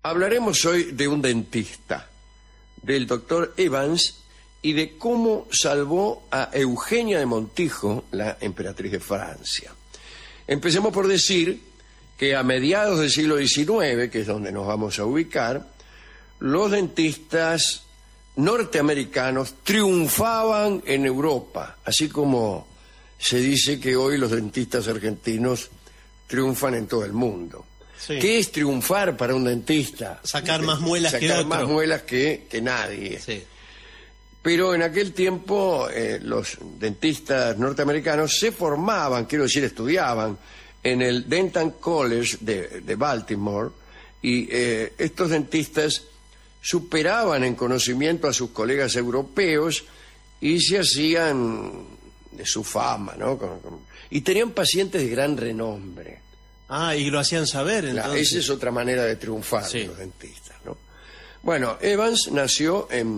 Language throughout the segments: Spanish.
Hablaremos hoy de un dentista, del doctor Evans, y de cómo salvó a Eugenia de Montijo, la emperatriz de Francia. Empecemos por decir que a mediados del siglo XIX, que es donde nos vamos a ubicar, los dentistas norteamericanos triunfaban en Europa, así como se dice que hoy los dentistas argentinos triunfan en todo el mundo. Sí. ¿Qué es triunfar para un dentista? Sacar más muelas que otro. Sacar más muelas que nadie. Sí. Pero en aquel tiempo los dentistas norteamericanos se formaban, quiero decir, estudiaban en el Dental College de Baltimore, y estos dentistas superaban en conocimiento a sus colegas europeos y se hacían de su fama, ¿no? Y tenían pacientes de gran renombre. Ah, y lo hacían saber, entonces. Claro, esa es otra manera de triunfar de los dentistas, ¿no? Bueno, Evans nació en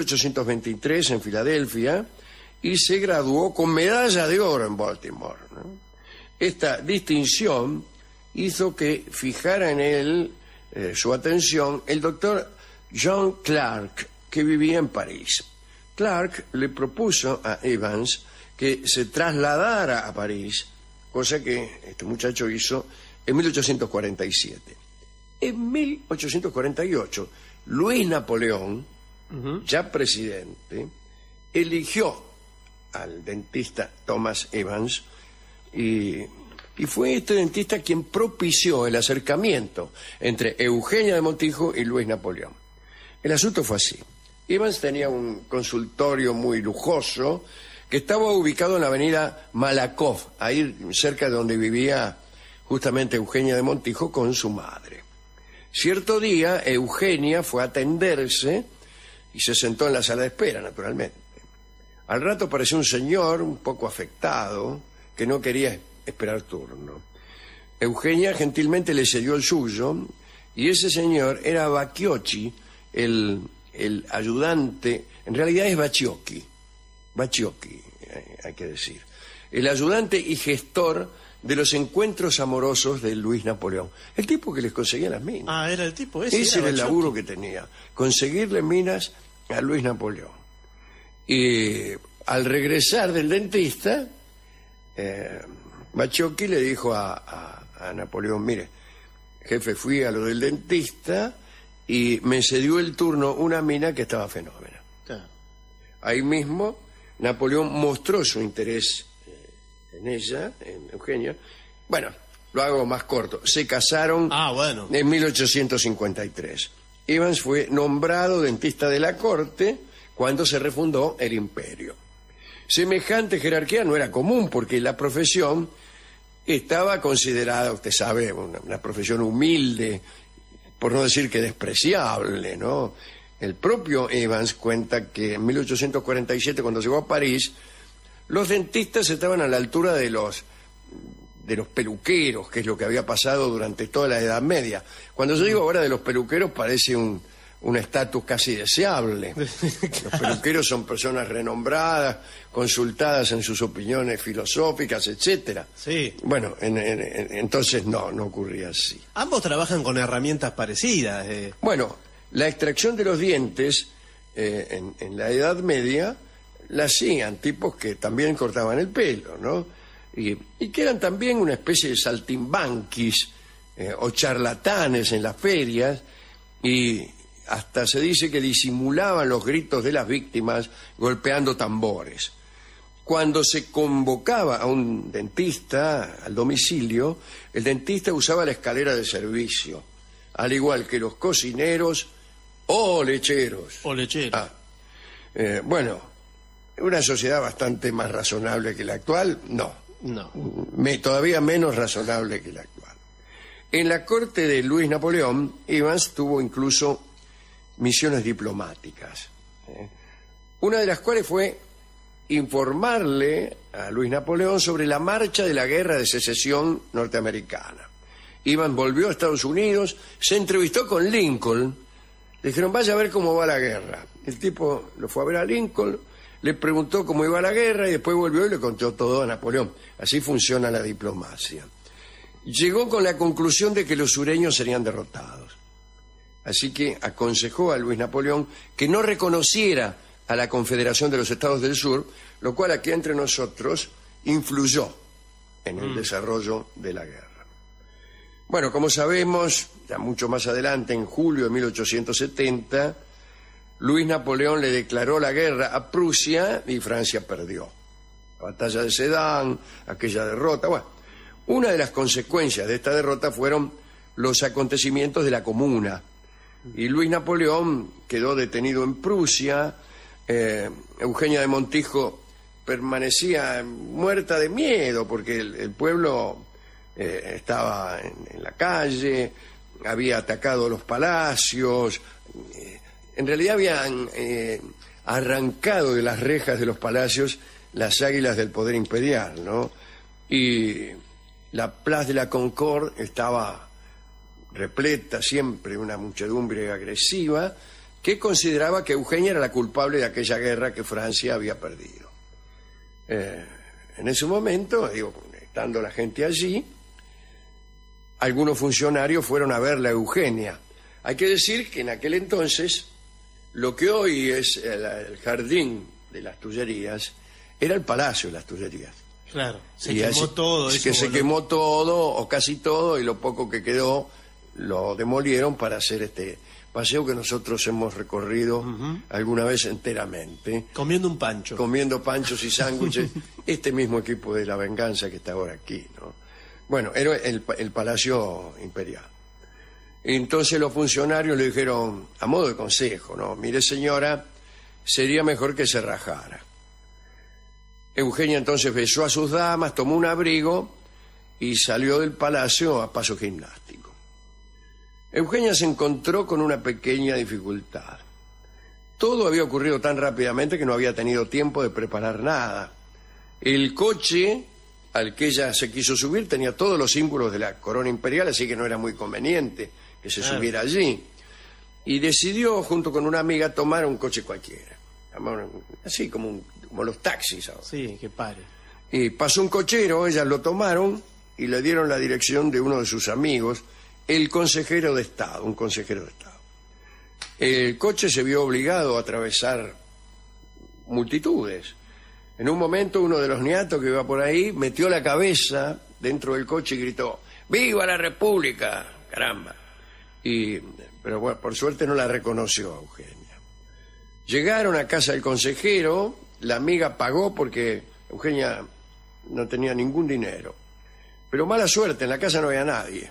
1823 en Filadelfia y se graduó con medalla de oro en Baltimore, ¿no? Esta distinción hizo que fijara en él su atención el doctor John Clark, que vivía en París. Clark le propuso a Evans que se trasladara a París, cosa que este muchacho hizo en 1847. En 1848, Luis Napoleón, ya presidente, eligió al dentista Thomas Evans y fue este dentista quien propició el acercamiento entre Eugenia de Montijo y Luis Napoleón. El asunto fue así. Evans tenía un consultorio muy lujoso que estaba ubicado en la avenida Malakoff, ahí cerca de donde vivía justamente Eugenia de Montijo con su madre. Cierto día, Eugenia fue a atenderse y se sentó en la sala de espera, naturalmente. Al rato apareció un señor un poco afectado que no quería esperar turno. Eugenia gentilmente le cedió el suyo y ese señor era Bacciocchi, el ayudante, en realidad es Bacciocchi, hay que decir, el ayudante y gestor de los encuentros amorosos de Luis Napoleón. El tipo que les conseguía las minas. Ah, era el tipo ese. Ese era el laburo que tenía, conseguirle minas a Luis Napoleón. Y al regresar del dentista, Bacciocchi le dijo a Napoleón: mire, jefe, fui a lo del dentista y me cedió el turno una mina que estaba fenómena. Claro. Ahí mismo Napoleón mostró su interés en ella, en Eugenia. Bueno, lo hago más corto. Se casaron en 1853. Evans fue nombrado dentista de la corte cuando se refundó el imperio. Semejante jerarquía no era común porque la profesión estaba considerada, usted sabe, una profesión humilde, por no decir que despreciable, ¿no? El propio Evans cuenta que en 1847, cuando llegó a París, los dentistas estaban a la altura de los peluqueros, que es lo que había pasado durante toda la Edad Media. Cuando yo digo ahora de los peluqueros, parece un estatus casi deseable. Los peluqueros son personas renombradas, consultadas en sus opiniones filosóficas, etcétera. Sí. Bueno, entonces no ocurría así. Ambos trabajan con herramientas parecidas. Bueno, la extracción de los dientes en la Edad Media la hacían tipos que también cortaban el pelo, ¿no? Y que eran también una especie de saltimbanquis o charlatanes en las ferias, y hasta se dice que disimulaban los gritos de las víctimas golpeando tambores. Cuando se convocaba a un dentista al domicilio, el dentista usaba la escalera de servicio, al igual que los cocineros o lecheros. Bueno, una sociedad bastante más razonable que la actual, no. Todavía menos razonable que la actual. En la corte de Luis Napoleón, Evans tuvo incluso misiones diplomáticas, una de las cuales fue informarle a Luis Napoleón sobre la marcha de la guerra de secesión norteamericana. Evans volvió a Estados Unidos, se entrevistó con Lincoln, le dijeron: vaya a ver cómo va la guerra. El tipo lo fue a ver a Lincoln, le preguntó cómo iba la guerra y después volvió y le contó todo a Napoleón. Así funciona la diplomacia. Llegó con la conclusión de que los sureños serían derrotados. Así que aconsejó a Luis Napoleón que no reconociera a la Confederación de los Estados del Sur, lo cual aquí entre nosotros influyó en el desarrollo de la guerra. Bueno, como sabemos, ya mucho más adelante, en julio de 1870, Luis Napoleón le declaró la guerra a Prusia y Francia perdió. La batalla de Sedan, aquella derrota. Bueno, una de las consecuencias de esta derrota fueron los acontecimientos de la Comuna. Y Luis Napoleón quedó detenido en Prusia. Eugenia de Montijo permanecía muerta de miedo porque el pueblo estaba en la calle, había atacado los palacios, en realidad habían arrancado de las rejas de los palacios las águilas del poder imperial, ¿no? Y la Place de la Concorde estaba repleta siempre, una muchedumbre agresiva que consideraba que Eugenia era la culpable de aquella guerra que Francia había perdido. En ese momento, estando la gente allí, algunos funcionarios fueron a verla a Eugenia. Hay que decir que en aquel entonces, lo que hoy es el jardín de las Tullerías, era el Palacio de las Tullerías. Claro, se quemó todo. Que se quemó todo, o casi todo, y lo poco que quedó lo demolieron para hacer este paseo que nosotros hemos recorrido alguna vez enteramente. Comiendo un pancho. Comiendo panchos y sándwiches. Este mismo equipo de La Venganza que está ahora aquí, ¿no? Bueno, era el Palacio Imperial. Entonces los funcionarios le dijeron, a modo de consejo, ¿no? Mire, señora, sería mejor que se rajara. Eugenia entonces besó a sus damas, tomó un abrigo y salió del palacio a paso gimnástico. Eugenia se encontró con una pequeña dificultad. Todo había ocurrido tan rápidamente que no había tenido tiempo de preparar nada. El coche al que ella se quiso subir tenía todos los símbolos de la corona imperial, así que no era muy conveniente que se subiera allí. Y decidió, junto con una amiga, tomar un coche cualquiera. Así como los taxis ahora. Sí, que pare. Y pasó un cochero, ellas lo tomaron y le dieron la dirección de uno de sus amigos, el consejero de Estado, un consejero de Estado. El coche se vio obligado a atravesar multitudes. En un momento uno de los niatos que iba por ahí metió la cabeza dentro del coche y gritó, ¡Viva la República! ¡Caramba! Pero bueno, por suerte no la reconoció Eugenia. Llegaron a casa del consejero, la amiga pagó porque Eugenia no tenía ningún dinero. Pero mala suerte, en la casa no había nadie.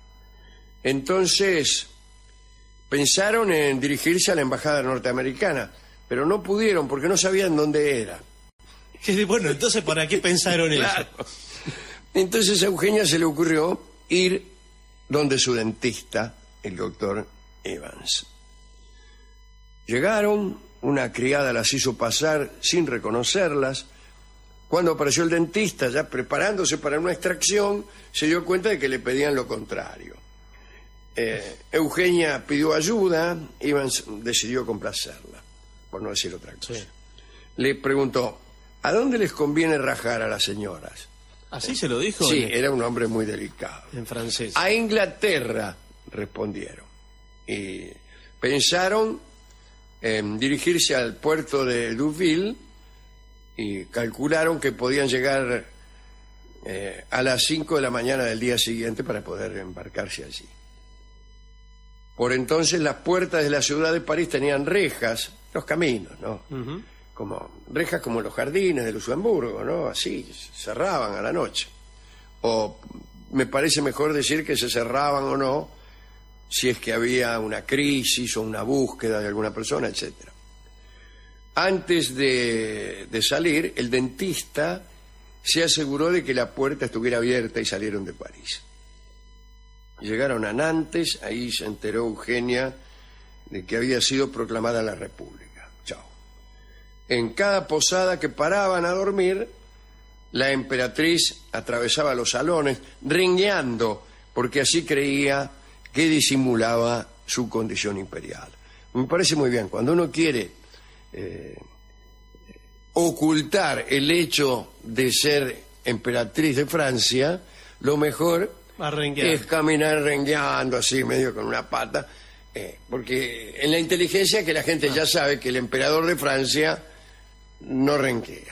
Entonces pensaron en dirigirse a la embajada norteamericana, pero no pudieron porque no sabían dónde era. Bueno, entonces, ¿para qué pensaron Claro. eso? Entonces a Eugenia se le ocurrió ir donde su dentista, el doctor Evans. Llegaron, una criada las hizo pasar sin reconocerlas. Cuando apareció el dentista, ya preparándose para una extracción, se dio cuenta de que le pedían lo contrario. Eugenia pidió ayuda, Evans decidió complacerla, por no decir otra cosa. Sí. Le preguntó, ¿a dónde les conviene rajar a las señoras? ¿Así se lo dijo? Sí, era un hombre muy delicado. En francés. A Inglaterra, respondieron. Y pensaron en dirigirse al puerto de Deauville y calcularon que podían llegar a las 5 de la mañana del día siguiente para poder embarcarse allí. Por entonces las puertas de la ciudad de París tenían rejas, los caminos, ¿no? Como rejas como los jardines de Luxemburgo, ¿no? Así, cerraban a la noche. O me parece mejor decir que se cerraban o no, si es que había una crisis o una búsqueda de alguna persona, etc. Antes de salir, el dentista se aseguró de que la puerta estuviera abierta y salieron de París. Llegaron a Nantes, ahí se enteró Eugenia de que había sido proclamada la República. Chao. En cada posada que paraban a dormir, la emperatriz atravesaba los salones rengueando, porque así creía que disimulaba su condición imperial. Me parece muy bien, cuando uno quiere ocultar el hecho de ser emperatriz de Francia, lo mejor es caminar rengueando así, medio con una pata, Porque en la inteligencia que la gente ya sabe que el emperador de Francia no renquea.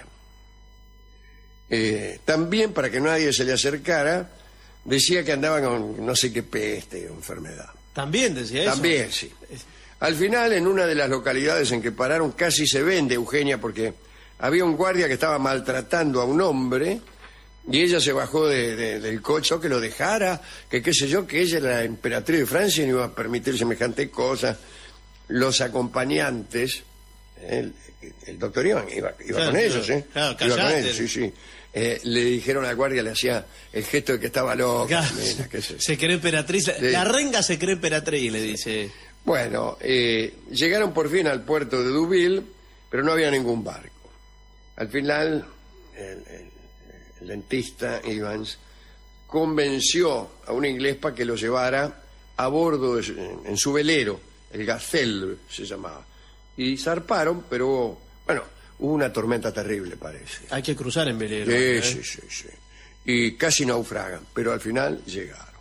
También, para que nadie se le acercara, decía que andaba con no sé qué peste o enfermedad. ¿También decía eso? También, sí. Al final, en una de las localidades en que pararon, casi se vende Eugenia, porque había un guardia que estaba maltratando a un hombre y ella se bajó del coche, que lo dejara, que qué sé yo, que ella era la emperatriz de Francia y no iba a permitir semejante cosa. Los acompañantes, el doctor Iván iba claro, con ellos, ¿eh? Claro, iba con callate. ellos, sí, sí. Le dijeron al guardia, le hacía el gesto de que estaba loco. Claro, mira, qué sé yo. se cree emperatriz. Sí. La renga se cree emperatriz, le dice. Bueno, llegaron por fin al puerto de Deauville, pero no había ningún barco. Al final, el dentista Evans convenció a un inglés para que lo llevara a bordo en su velero, el Gazelle se llamaba. Y zarparon, pero bueno, hubo una tormenta terrible, parece. Hay que cruzar en velero. Sí. Y casi naufragan, pero al final llegaron.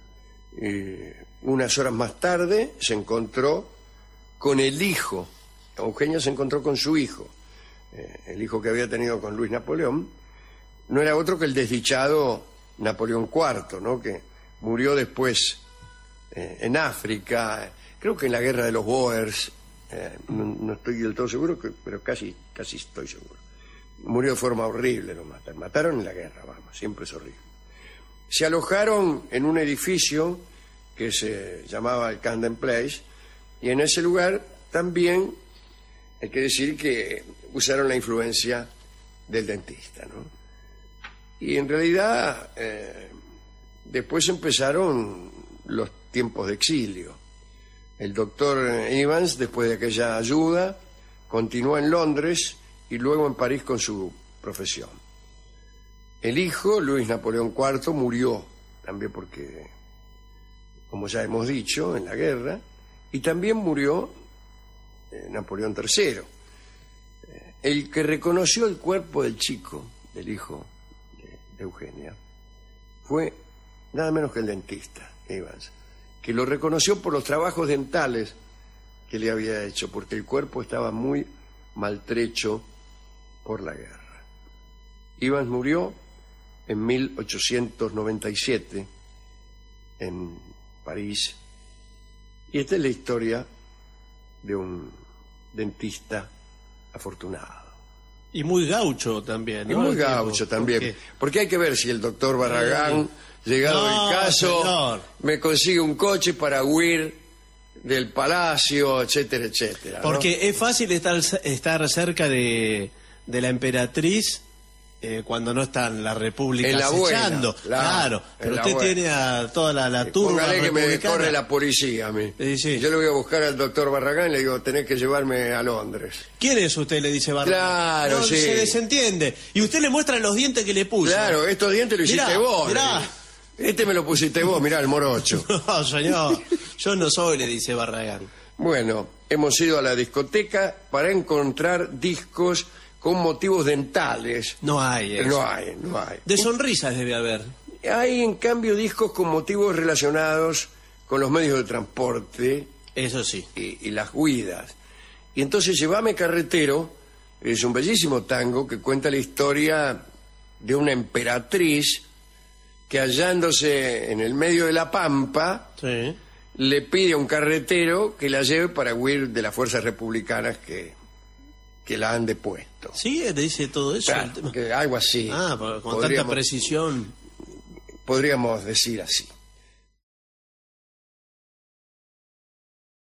Unas horas más tarde se encontró con el hijo. Eugenia se encontró con su hijo. El hijo que había tenido con Luis Napoleón no era otro que el desdichado Napoleón IV, ¿no? Que murió después en África, creo que en la guerra de los Boers, no estoy del todo seguro, pero casi estoy seguro. Murió de forma horrible, lo mataron. Mataron en la guerra, vamos, siempre es horrible. Se alojaron en un edificio que se llamaba el Camden Place, y en ese lugar también hay que decir que usaron la influencia del dentista, ¿no? Y en realidad después empezaron los tiempos de exilio. El doctor Evans, después de aquella ayuda, continuó en Londres y luego en París con su profesión. El hijo, Luis Napoleón IV, murió también porque, como ya hemos dicho, en la guerra, y también murió Napoleón III. El que reconoció el cuerpo del chico, del hijo de Eugenia, fue nada menos que el dentista Evans, que lo reconoció por los trabajos dentales que le había hecho, porque el cuerpo estaba muy maltrecho por la guerra. Evans murió en 1897 en París, y esta es la historia de un dentista afortunado. Y muy gaucho también, ¿no? Y muy gaucho también. Porque hay que ver si el doctor Barragán, llegado el caso, señor, me consigue un coche para huir del palacio, etcétera, etcétera, ¿no? Porque es fácil estar cerca de la emperatriz cuando no está en la República en la acechando. Buena, claro, pero usted tiene a toda la turba póngale que me republicana. corre la policía a mí. Sí. Yo le voy a buscar al doctor Barragán y le digo, tenés que llevarme a Londres. ¿Quién es usted? Le dice Barragán. Claro, no, sí. Se desentiende. Y usted le muestra los dientes que le puso. Claro, estos dientes lo hiciste vos. Mirá. Este me lo pusiste vos, mirá, el morocho. No, señor, yo no soy, le dice Barragán. Bueno, hemos ido a la discoteca para encontrar discos con motivos dentales. No hay eso. No hay. De sonrisas debe haber. Hay, en cambio, discos con motivos relacionados con los medios de transporte. Eso sí. Y las huidas. Y entonces Llévame Carretero es un bellísimo tango que cuenta la historia de una emperatriz que, hallándose en el medio de la pampa, Sí. le pide a un carretero que la lleve para huir de las fuerzas republicanas que la han depuesto. Sí, le dice todo eso. Claro, que algo así. Con tanta precisión. Podríamos decir así.